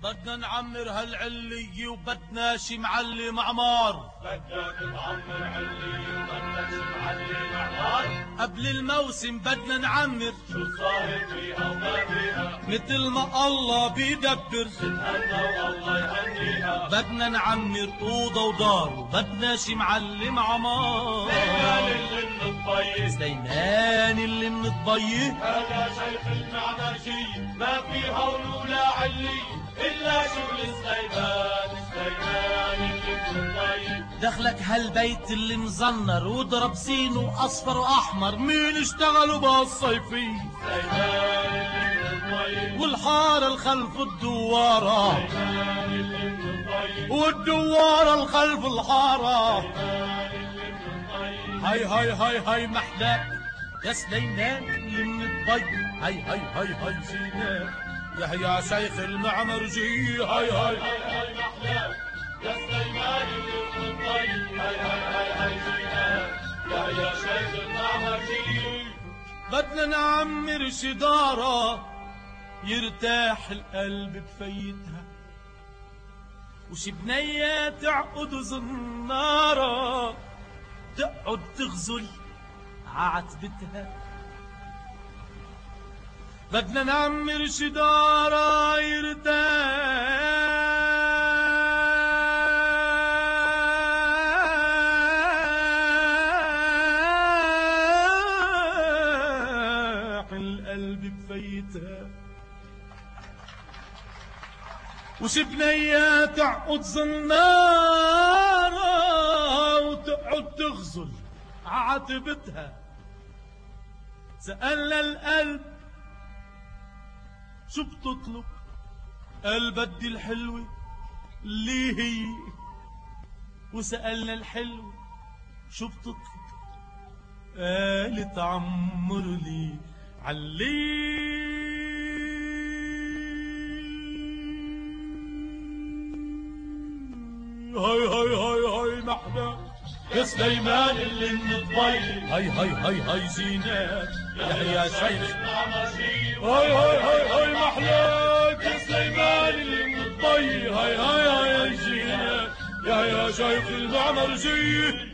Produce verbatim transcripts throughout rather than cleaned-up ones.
بدنا نعمر هالعلية وبدنا شي معلم عمار. بدنا نعمر علية وبدنا شي معلم عمار. قبل الموسم بدنا نعمر شو صاير فيها وما فيها، مثل ما الله بيدبر تتهنى والله يهنيها. بدنا نعمر أوضة ودار وبدنا شي معلم عمار. سليمان اللي من الطيب، سليمان اللي من الضيق، هذا شيخ المعمرجي ما في هون ولا علي إلا شغل سليمان. سليمان اللي من الطيب، دخلك هالبيت اللي مزنر وضرب زينه أصفر وأحمر، مين اشتغلوا بهالصيفية؟ سليمان اللي من الطيب، والحارة الخلف الدوارة، سليمان اللي من الطيب، والدوارة الخلف الحارة. سليمان اللي من الطيب. هاي هاي هاي هاي محلاك يا سليمان اللي من الضي، هاي هاي هاي هاي زينات يا يا شيخ المعمرجي. هاي هاي هاي هاي محلاك يا سليمان اللي من الطيب. هاي هاي هاي هاي زينات يا يا شيخ المعمرجي. بدنا نعمر شدارة يرتاح القلب بفيتها، وشي بنية تعقد زنارة تقعد تغزل عتبتها. بدنا نعمر شدارة يرتاح القلب بفيتها، وشي بنية تعقد زنارة وتقعد تغزل عتبتها. سألنا القلب شو بتطلب؟ قال بدي الحلوة اللي هي. وسألنا الحلوة شو بتطلب؟ قالت عمر لي علي. هاي هاي هاي هاي محلاك يا سليمان اللي من الضيق، هاي هاي هاي هاي زينات يا يا شيخ. المعمرجي. هاي هاي هاي هاي محلاك يا سليمان اللي من الضي، هاي هاي هاي هاي زينات يا يا شيخ المعمرجي.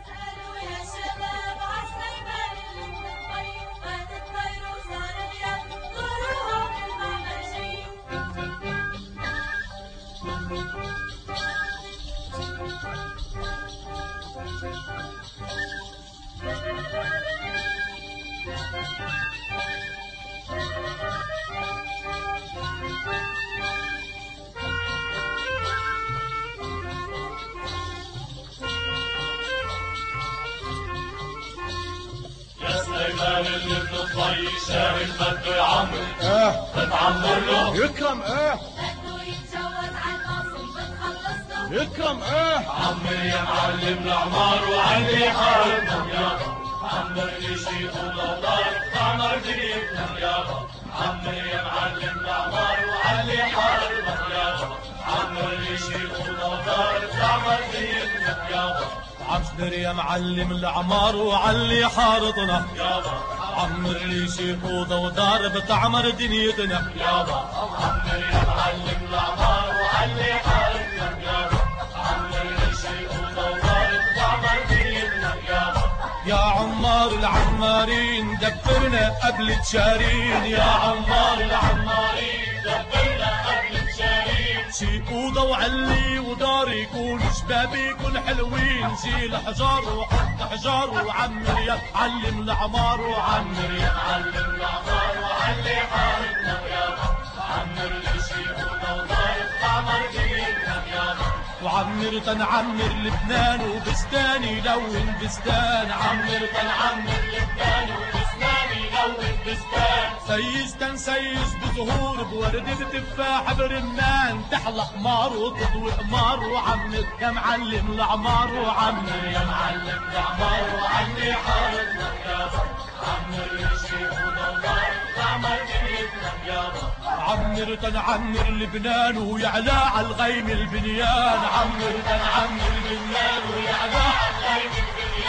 سليمان اللي من الضي شاهد بده يعمر، اه بتعمر له. يكرم اه بده يتجوز عالقاسم بتخلص له. يكرم اه عمر يا معلم العمار وعلي حارتنا يابا. عمر لي شي أوضة ودار تعمر دنيتنا يابا. عمر يا معلم العمار وعلي حارتنا يابا. عمر لي شي أوضة ودار تعمر دنيتنا يابا. عمر يا معلم العمار وعلي حارتنا يابا. عمر لي شي أوضة ودار بتعمر دنيتنا يابا. عمر يا معلم العمار وعلي حارتنا يابا. عمر لي شي أوضة ودار تعمر دنيتنا يابا. يا عمار العمارين دبرنا قبل تشارين. يا عمار العمارين دبرنا قبل تشارين. شي أوضة وعلي ودار يكون شباب يكون حلوين. شيل حجار وحط حجار وعمر يا معلم العمار وعمر يا معلم العمار وعلي حارتنا يابا. عمر لي شي أوضة ودار تعمر دنيتنا يابا. وعمر تنعمر لبنان وبستان يلون بستان. عمر تنعمر لبنان وبستان يلون بستان. سيس تنسيس بزهور بورد بتفاح برمان. تحلى حمار وتضوي حمار وعمر يا معلم العمار وعمر يا معلم العمار وعلي حارتنا يابا. عمر لي شي أوضة ودار تعمر دنيتنا يابا. عمر تنعمر لبنان ويعلى على الغيم البنيان. عمر تنعمر لبنان ويعلى على الغيم البنيان.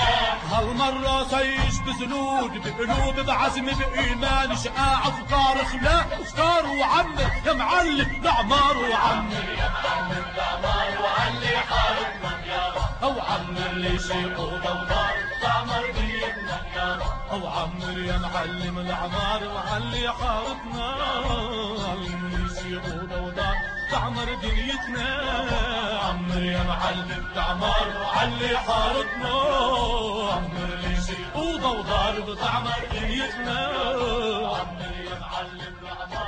هالمرة سيش بزنود بقلوب بعزم بإيمان شقاع أفكار خلاق أفكار وعمر يا معلم لعمار وعمر يا معلم لعمار وعلي حارتنا يابا أو عمر لي شيء ودودار تعمر بيتنا يابا أو عمر يا معلم العمار وعلي حارتنا علمني شيء ودودار تعمر دنيتنا عمر يا معلم العمار وعلي حارتنا عمر لي شيء ودودار بتعمر دنيتنا عمر يا معلم العمار